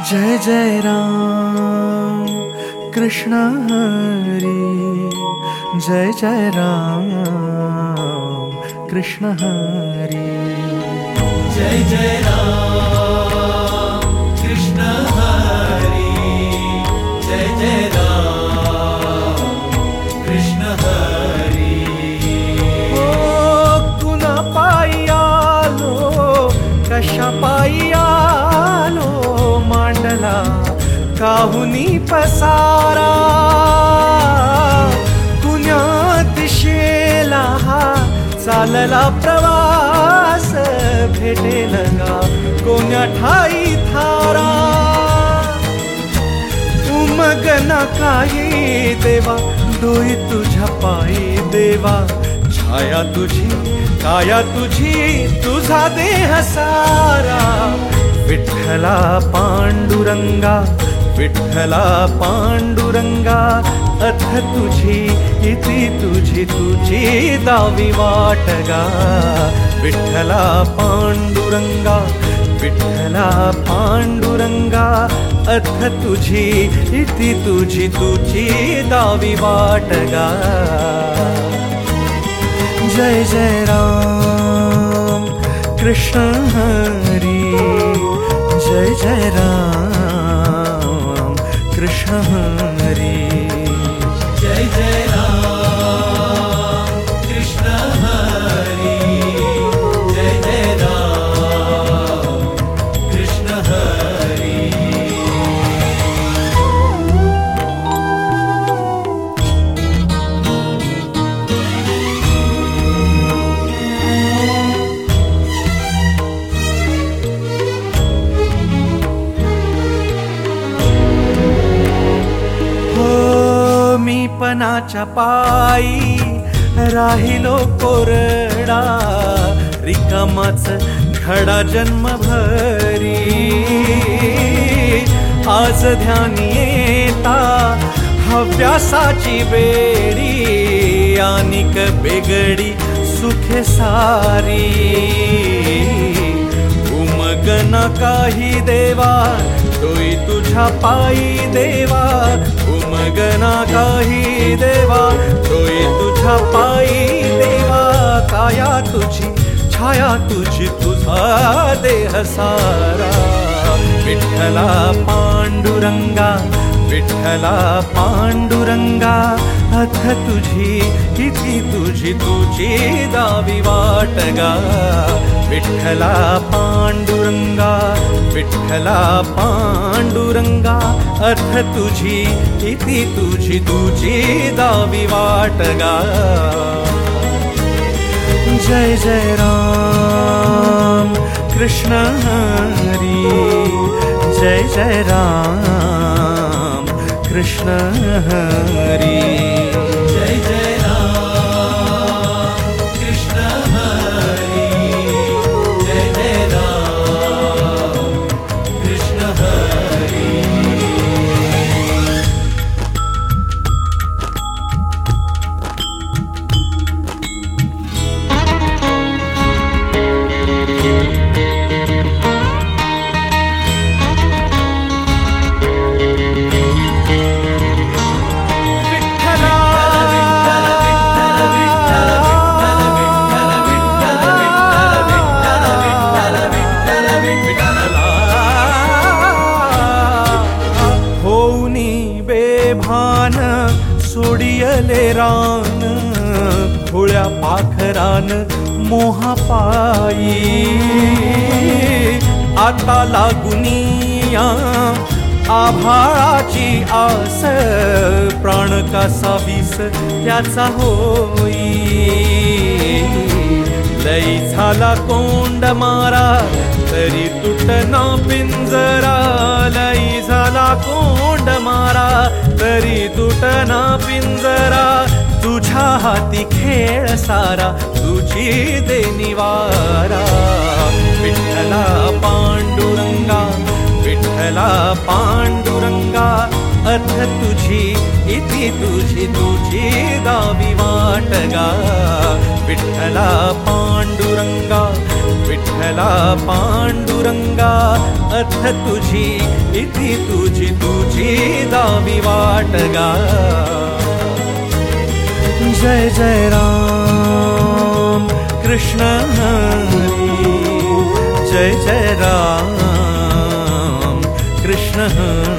जय जय राम कृष्ण हरी, जय जय राम कृष्ण हरी, जय जय राम कृष्ण हरी, जय जय राम कृष्ण हरी। ओ कुणा पायी आलो, कशा पायी आलो, मांडला काहुनी पसारा, कुण्या दिशेला हा चालला प्रवास, भेटेल गा कोण्या ठाई थारा, उमगना काही देवा, डोई तुझ्या पायी देवा, छाया तुझी काया तुझी, तुझा देह सारा, विठ्ठला पांडुरंगा, विठ्ठला पांडुरंगा, अथ तुझी इति तुझी तुझी दावी वाटगा, विठ्ठला पांडुरंगा, विठ्ठला पांडुरंगा, अथ तुझी इति तुझी तुझी दावी वाटगा। जय जय राम कृष्ण हरी, जय जय राम कृष्ण हरी, जय जय राम कृष्ण हरी, जय जय राम कृष्ण हरी। मी पणाच्या पायी राहिलो कोरडा, रिकामाच घडा जन्मभरी, आज ध्यानी येता हव्यासाची बेडी, आनिक बेगडी सुखे सारी, उमगना काही देवा, डोई तुझ्या पायी देवा, उमगना काही देवा, डोई तुझ्या पायी देवा, काया तुझी छाया तुझी तुझा देह सारा, विठ्ठला पांडुरंगा, विठ्ठला पांडुरंगा, अथ तुझी इति तुझी तुझी दावी वाटगा, विठ्ठला पांडुरंगा, विठ्ठला पांडुरंगा, अथ तुझी इति तुझी तुझी दावी वाटगा। जय जय राम कृष्ण हरी, जय जय राम कृष्ण हरी, जय जय राम कृष्ण हरी, जय जय राम कृष्ण हरी। भान सोडियले रान, खुळ्या पाखरान मोहापायी, आता लागुनिया आभाळाची आस, प्राण कसा विस त्याचा होई, लई झाला कोंड मारा तरी तुटना पिंजरा, लई झाला कोंड मारा तरी तुटना पिंजरा, तुझ्या हाती खेळ सारा तुझी देनिवारा, विठ्ठला पांडुरंगा, विठ्ठला पांडुरंगा, अथ तुझी इति तुझी तुझी दावी वाटगा, विठ्ठला पांडुरंगा, विठ्ठला विठ्ठला पांडुरंगा अथ तुझी इति तुझी दावी वाट गा। जय जय राम कृष्ण हरी, जय जय राम कृष्ण हरी।